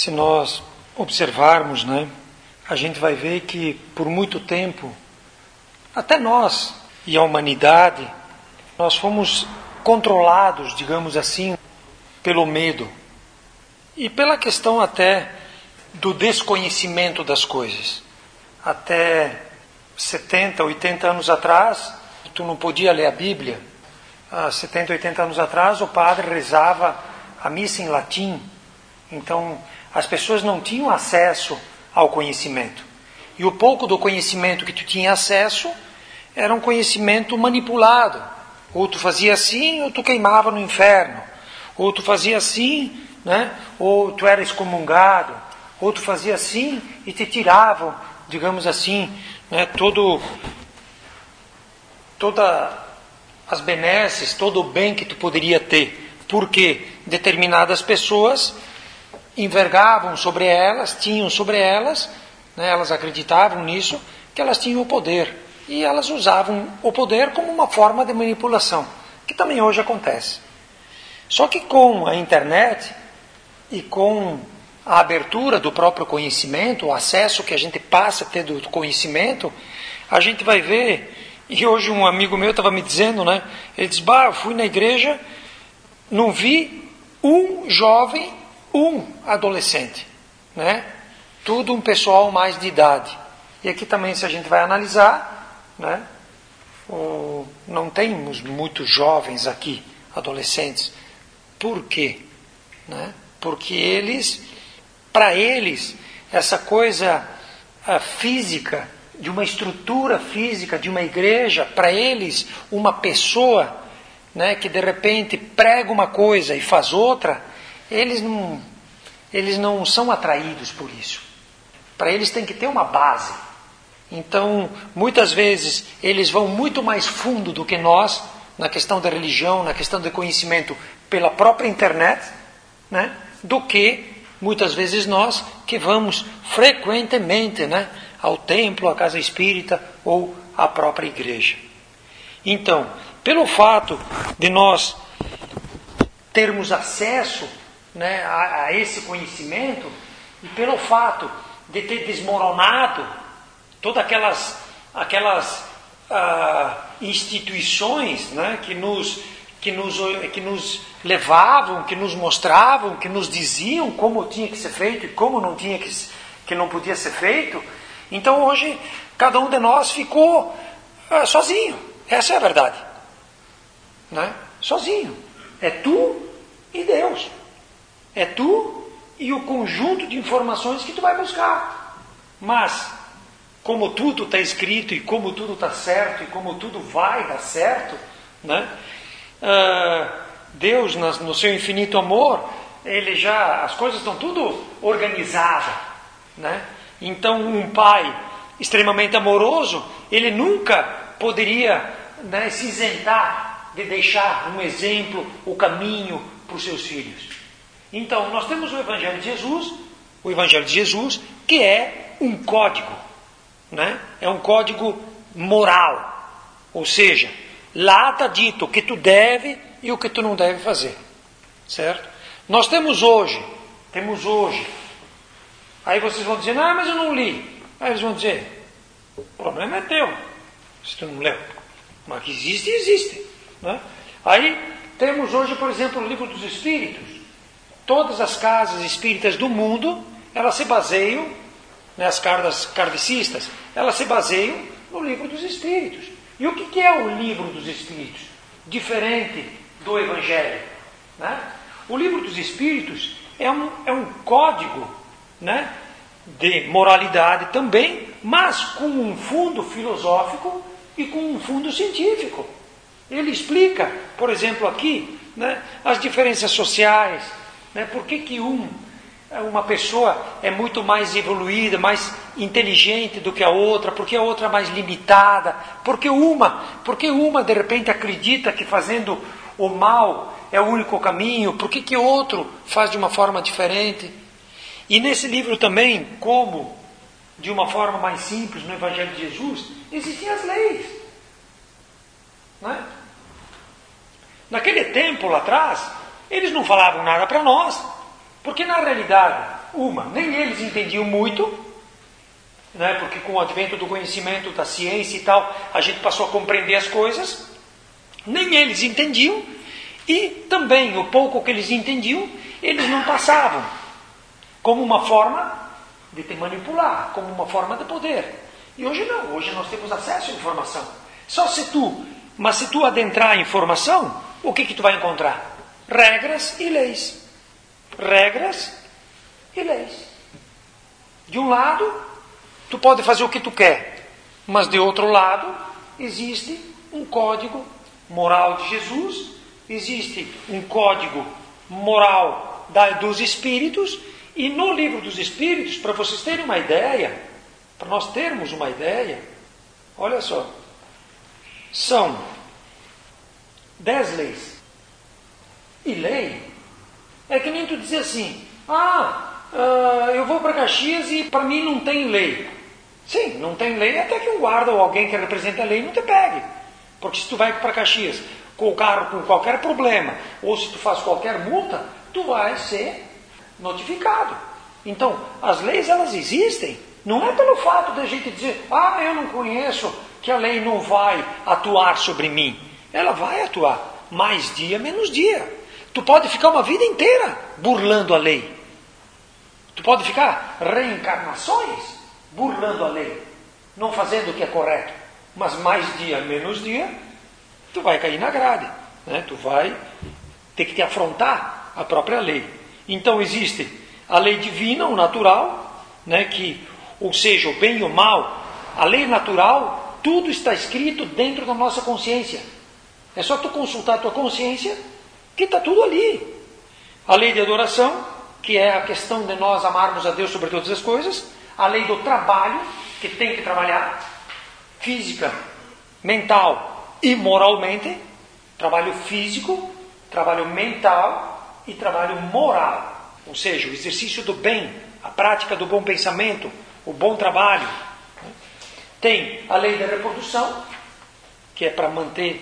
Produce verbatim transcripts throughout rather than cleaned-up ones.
Se nós observarmos, né, a gente vai ver que por muito tempo, até nós e a humanidade, nós fomos controlados, digamos assim, pelo medo e pela questão até do desconhecimento das coisas. Até setenta, oitenta anos atrás, tu não podia ler a Bíblia. Há setenta, oitenta anos atrás, o padre rezava a missa em latim. Então, as pessoas não tinham acesso ao conhecimento. E o pouco do conhecimento que tu tinha acesso era um conhecimento manipulado. Ou tu fazia assim, ou tu queimava no inferno. Ou tu fazia assim, né? Ou tu era excomungado. Ou tu fazia assim e te tiravam, digamos assim, né? Todo, toda as benesses, todo o bem que tu poderia ter. Porque determinadas pessoas envergavam sobre elas, tinham sobre elas, né, elas acreditavam nisso, que elas tinham o poder. E elas usavam o poder como uma forma de manipulação, que também hoje acontece. Só que com a internet e com a abertura do próprio conhecimento, o acesso que a gente passa a ter do conhecimento, a gente vai ver, e hoje um amigo meu estava me dizendo, né, ele diz, bah, eu fui na igreja, não vi um jovem, um adolescente, né? Tudo um pessoal mais de idade. E aqui também, se a gente vai analisar, né? O, não temos muitos jovens aqui, adolescentes. Por quê? Né? Porque eles, para eles, essa coisa a física, de uma estrutura física, de uma igreja, para eles, uma pessoa, né, que de repente prega uma coisa e faz outra, eles não, eles não são atraídos por isso. Para eles tem que ter uma base. Então, muitas vezes, eles vão muito mais fundo do que nós, na questão da religião, na questão do conhecimento, pela própria internet, né, do que, muitas vezes, nós, que vamos frequentemente, né, ao templo, à casa espírita ou à própria igreja. Então, pelo fato de nós termos acesso, né, a, a esse conhecimento, e pelo fato de ter desmoronado todas aquelas, aquelas ah, instituições, né, que, nos, que, nos, que nos levavam, que nos mostravam, que nos diziam como tinha que ser feito e como não tinha que, que não podia ser feito. Então hoje cada um de nós ficou ah, sozinho. Essa é a verdade, né? Sozinho. É tu e Deus. É tu e o conjunto de informações que tu vai buscar. Mas, como tudo está escrito e como tudo está certo e como tudo vai dar certo, né? Uh, Deus, no seu infinito amor, ele já, as coisas estão tudo organizadas, né? Então, um pai extremamente amoroso, ele nunca poderia, né, se isentar de deixar um exemplo, o caminho para os seus filhos. Então, nós temos o Evangelho de Jesus, o Evangelho de Jesus, que é um código, né? É um código moral. Ou seja, lá está dito o que tu deve e o que tu não deve fazer. Certo? Nós temos hoje, temos hoje. Aí vocês vão dizer, ah, mas eu não li. Aí eles vão dizer, o problema é teu, se tu não leu. Mas que existe, existe. Né? Aí temos hoje, por exemplo, o Livro dos Espíritos. Todas as casas espíritas do mundo, elas se baseiam, né, as cartas kardecistas, elas se baseiam no Livro dos Espíritos. E o que é o Livro dos Espíritos? Diferente do Evangelho. Né? O Livro dos Espíritos é um, é um código, né, de moralidade também, mas com um fundo filosófico e com um fundo científico. Ele explica, por exemplo, aqui, né, as diferenças sociais, né, por que que um, uma pessoa é muito mais evoluída, mais inteligente do que a outra, porque a outra é mais limitada, porque uma, porque uma de repente acredita que fazendo o mal é o único caminho, por que que outro faz de uma forma diferente. E nesse livro também, como de uma forma mais simples no Evangelho de Jesus, existem as leis. Né? Naquele tempo lá atrás, eles não falavam nada para nós, porque na realidade Uma, nem eles entendiam muito, né? Porque com o advento do conhecimento, da ciência e tal, a gente passou a compreender as coisas. Nem eles entendiam, e também o pouco que eles entendiam, eles não passavam como uma forma de te manipular, como uma forma de poder. E hoje não, hoje nós temos acesso à informação. Só se tu, mas se tu adentrar a informação, o que que tu vai encontrar? Regras e leis. Regras e leis. De um lado, tu pode fazer o que tu quer, mas de outro lado, existe um código moral de Jesus, existe um código moral da, dos Espíritos, e no livro dos Espíritos, para vocês terem uma ideia, para nós termos uma ideia, olha só, são dez leis. E lei é que nem tu dizer assim, ah, uh, eu vou para Caxias e para mim não tem lei. Sim, não tem lei até que um guarda ou alguém que representa a lei não te pegue. Porque se tu vai para Caxias com o carro com qualquer problema, ou se tu faz qualquer multa, tu vai ser notificado. Então, as leis elas existem. Não é pelo fato da gente dizer, ah, eu não conheço, que a lei não vai atuar sobre mim. Ela vai atuar, mais dia, menos dia. Tu pode ficar uma vida inteira burlando a lei. Tu pode ficar reencarnações burlando a lei, não fazendo o que é correto. Mas mais dia, menos dia, tu vai cair na grade, né? Tu vai ter que te afrontar a própria lei. Então existe a lei divina, o natural, né? Que, ou seja, o bem e o mal, a lei natural, tudo está escrito dentro da nossa consciência. É só tu consultar a tua consciência que está tudo ali. A lei de adoração, que é a questão de nós amarmos a Deus sobre todas as coisas. A lei do trabalho, que tem que trabalhar, física, mental e moralmente. Trabalho físico, trabalho mental e trabalho moral. Ou seja, o exercício do bem, a prática do bom pensamento, o bom trabalho. Tem a lei da reprodução, que é para manter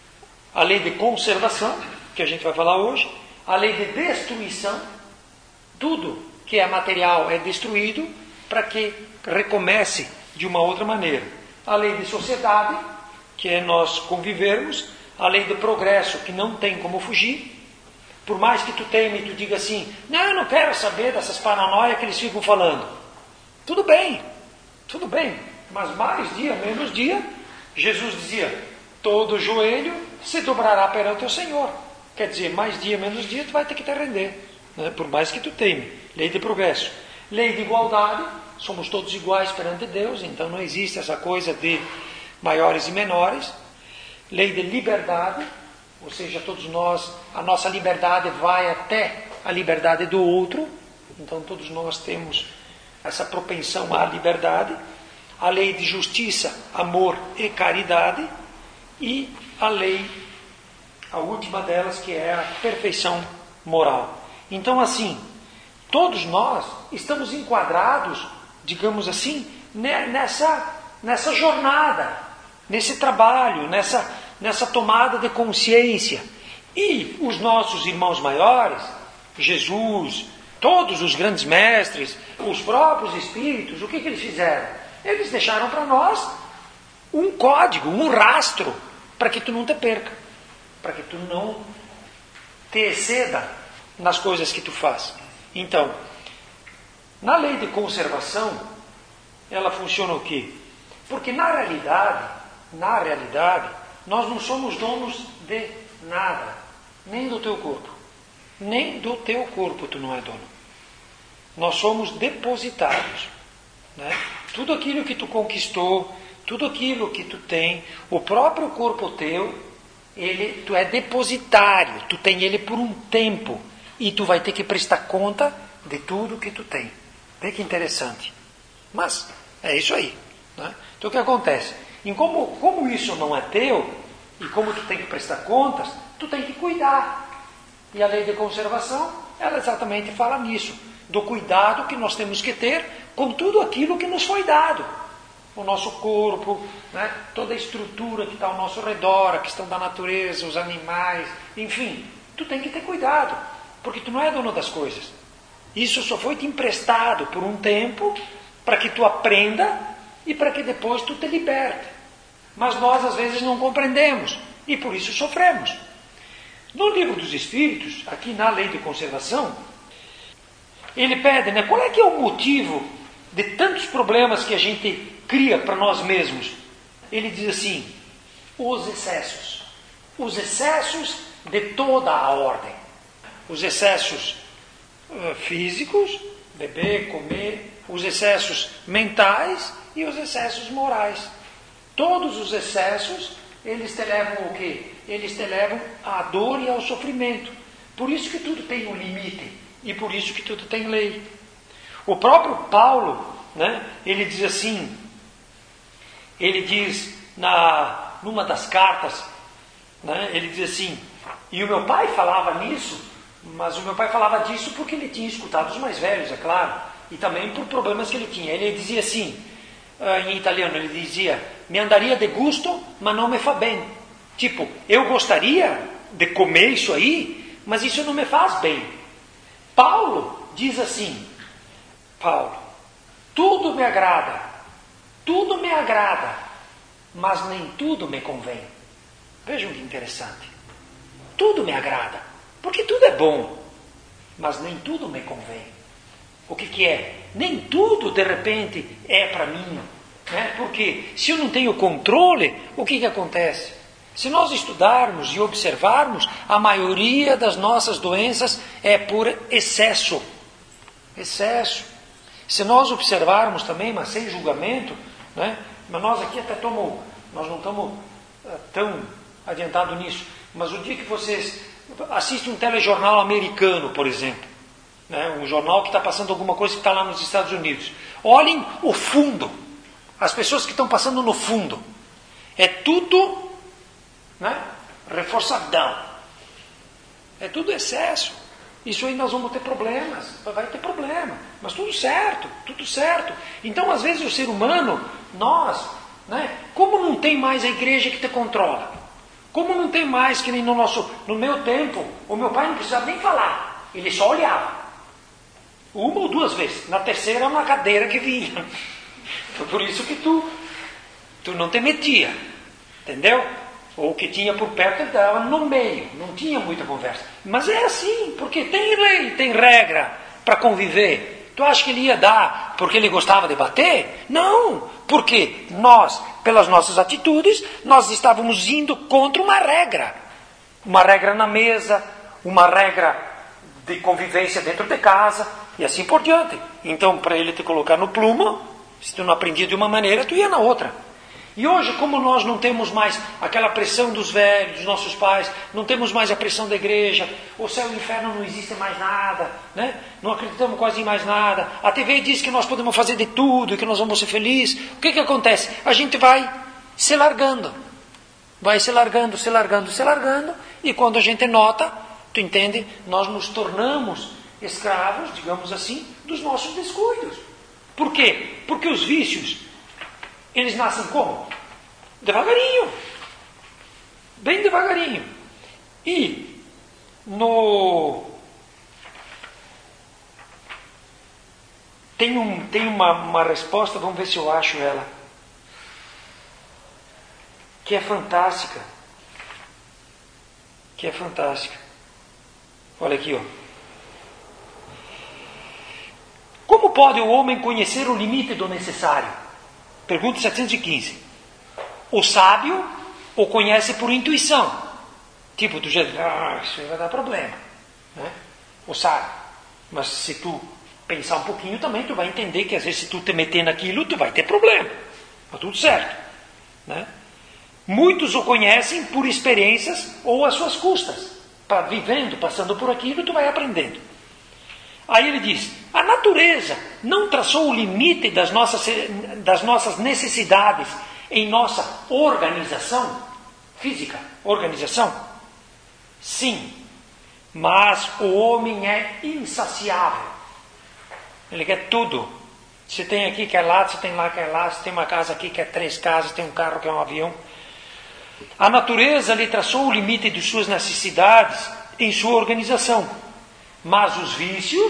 a lei de conservação, que a gente vai falar hoje, a lei de destruição, tudo que é material é destruído para que recomece de uma outra maneira. A lei de sociedade, que é nós convivermos, a lei do progresso, que não tem como fugir. Por mais que tu teme e tu diga assim, não, eu não quero saber dessas paranoias que eles ficam falando. Tudo bem, tudo bem, mas mais dia, menos dia, Jesus dizia, todo joelho se dobrará perante o Senhor. Quer dizer, mais dia, menos dia, tu vai ter que te render, né? Por mais que tu teme. Lei de progresso. Lei de igualdade, somos todos iguais perante Deus, então não existe essa coisa de maiores e menores. Lei de liberdade, ou seja, todos nós, a nossa liberdade vai até a liberdade do outro, então todos nós temos essa propensão à liberdade. A lei de justiça, amor e caridade, e a lei, a última delas, que é a perfeição moral. Então, assim, todos nós estamos enquadrados, digamos assim, nessa, nessa jornada, nesse trabalho, nessa, nessa tomada de consciência. E os nossos irmãos maiores, Jesus, todos os grandes mestres, os próprios espíritos, o que, que eles fizeram? Eles deixaram para nós um código, um rastro, para que tu não te perca, para que tu não te exceda nas coisas que tu faz. Então, na lei de conservação, ela funciona o quê? Porque na realidade, na realidade, nós não somos donos de nada, nem do teu corpo, nem do teu corpo tu não é dono. Nós somos depositários, né? Tudo aquilo que tu conquistou, tudo aquilo que tu tem, o próprio corpo teu, ele, tu é depositário, tu tem ele por um tempo, e tu vai ter que prestar conta de tudo que tu tem. Vê que interessante. Mas é isso aí, né? Então o que acontece? E como, como isso não é teu, e como tu tem que prestar contas, tu tem que cuidar. E a lei de conservação, ela exatamente fala nisso, do cuidado que nós temos que ter com tudo aquilo que nos foi dado. O nosso corpo, né? Toda a estrutura que está ao nosso redor, a questão da natureza, os animais, enfim, tu tem que ter cuidado, porque tu não é dono das coisas. Isso só foi te emprestado por um tempo para que tu aprenda e para que depois tu te liberte. Mas nós às vezes não compreendemos e por isso sofremos. No Livro dos Espíritos, aqui na Lei de Conservação, ele pede, né, qual é que é o motivo de tantos problemas que a gente cria para nós mesmos. Ele diz assim, os excessos. Os excessos de toda a ordem. Os excessos uh, físicos, beber, comer, os excessos mentais e os excessos morais. Todos os excessos, eles te levam ao quê? Eles te levam à dor e ao sofrimento. Por isso que tudo tem um limite e por isso que tudo tem lei. O próprio Paulo, né, ele diz assim, ele diz na, numa das cartas, né, ele diz assim, e o meu pai falava nisso, mas o meu pai falava disso porque ele tinha escutado os mais velhos, é claro, e também por problemas que ele tinha. Ele dizia assim, em italiano, ele dizia, me andaria de gusto, mas não me fa bem. Tipo, eu gostaria de comer isso aí, mas isso não me faz bem. Paulo diz assim, Paulo, tudo me agrada, tudo me agrada, mas nem tudo me convém. Vejam que interessante. Tudo me agrada, porque tudo é bom, mas nem tudo me convém. O que que é? Nem tudo, de repente, é para mim. Né? Porque se eu não tenho controle, o que que acontece? Se nós estudarmos e observarmos, a maioria das nossas doenças é por excesso. Excesso. Se nós observarmos também, mas sem julgamento, né? Mas nós aqui até estamos, nós não estamos uh, tão adiantados nisso, mas o dia que vocês assistem um telejornal americano, por exemplo, né? Um jornal que está passando alguma coisa que está lá nos Estados Unidos, olhem o fundo, as pessoas que estão passando no fundo, é tudo, né, reforçadão, é tudo excesso. Isso aí nós vamos ter problemas, vai ter problema, mas tudo certo, tudo certo. Então, às vezes, o ser humano, nós, né, como não tem mais a igreja que te controla, como não tem mais, que nem no nosso, no meu tempo, o meu pai não precisava nem falar, ele só olhava. Uma ou duas vezes, na terceira uma cadeira que vinha. Foi por isso que tu, tu não te metia, entendeu? Ou o que tinha por perto ele estava no meio, não tinha muita conversa. Mas é assim, porque tem lei, tem regra para conviver. Tu acha que ele ia dar porque ele gostava de bater? Não, porque nós, pelas nossas atitudes, nós estávamos indo contra uma regra. Uma regra na mesa, uma regra de convivência dentro de casa, e assim por diante. Então, para ele te colocar no plumo, se tu não aprendia de uma maneira, tu ia na outra. E hoje, como nós não temos mais aquela pressão dos velhos, dos nossos pais, não temos mais a pressão da igreja, o céu e o inferno não existe mais nada, né? Não acreditamos quase em mais nada, a T V diz que nós podemos fazer de tudo e que nós vamos ser felizes, o que que acontece? A gente vai se largando, vai se largando, se largando, se largando, e quando a gente nota, tu entende, nós nos tornamos escravos, digamos assim, dos nossos descuidos. Por quê? Porque os vícios, eles nascem como? Devagarinho. Bem devagarinho. E no... Tem, um, tem uma, uma resposta, vamos ver se eu acho ela, que é fantástica. Que é fantástica. Olha aqui, ó. Como pode o homem conhecer o limite do necessário? Pergunta setecentos e quinze. O sábio o conhece por intuição. Tipo, tu já diz, ah, isso vai dar problema. Né? O sábio. Mas se tu pensar um pouquinho também, tu vai entender que às vezes se tu te meter naquilo, tu vai ter problema. Mas tudo certo. Né? Muitos o conhecem por experiências ou às suas custas. Para vivendo, passando por aquilo, tu vai aprendendo. Aí ele diz, a natureza não traçou o limite das nossas, das nossas necessidades em nossa organização física? Organização? Sim, mas o homem é insaciável. Ele quer tudo. Se tem aqui, quer lá, se tem lá, quer lá, se tem uma casa aqui, quer três casas, tem um carro, quer um avião. A natureza lhe traçou o limite de suas necessidades em sua organização. Mas os vícios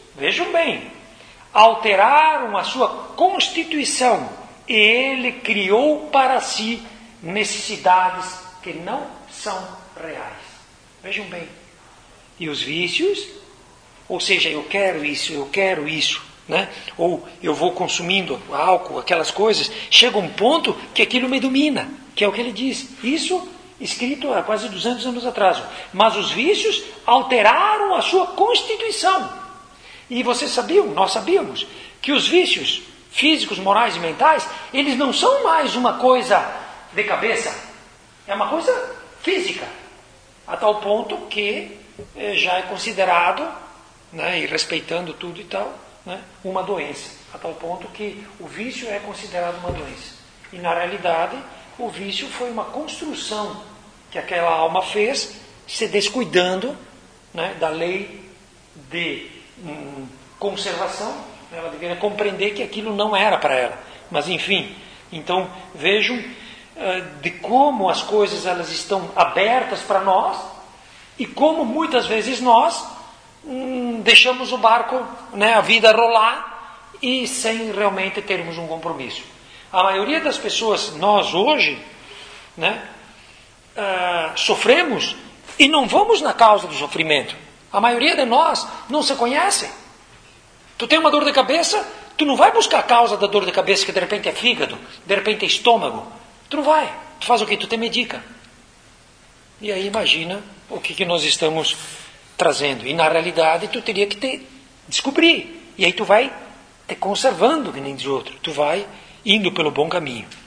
vejam bem, alteraram a sua constituição e ele criou para si necessidades que não são reais. Vejam bem. E os vícios, ou seja, eu quero isso, eu quero isso, né? Ou eu vou consumindo álcool, aquelas coisas, chega um ponto que aquilo me domina, que é o que ele diz. Isso escrito há quase duzentos anos atrás. Mas os vícios alteraram a sua constituição. E vocês sabiam, nós sabíamos, que os vícios físicos, morais e mentais, eles não são mais uma coisa de cabeça, é uma coisa física, a tal ponto que eh, já é considerado, né, e respeitando tudo e tal, né, uma doença, a tal ponto que o vício é considerado uma doença. E na realidade, o vício foi uma construção que aquela alma fez, se descuidando, né, da lei de hum, conservação. Ela deveria compreender que aquilo não era para ela. Mas enfim, então vejam uh, de como as coisas elas estão abertas para nós e como muitas vezes nós hum, deixamos o barco, né, a vida rolar e sem realmente termos um compromisso. A maioria das pessoas, nós hoje, né, uh, sofremos e não vamos na causa do sofrimento. A maioria de nós não se conhece. Tu tem uma dor de cabeça, tu não vai buscar a causa da dor de cabeça, que de repente é fígado, de repente é estômago. Tu não vai. Tu faz o quê? Tu te medica. E aí imagina o que, que nós estamos trazendo. E na realidade tu teria que te descobrir. E aí tu vai te conservando, que nem diz outro. Tu vai indo pelo bom caminho.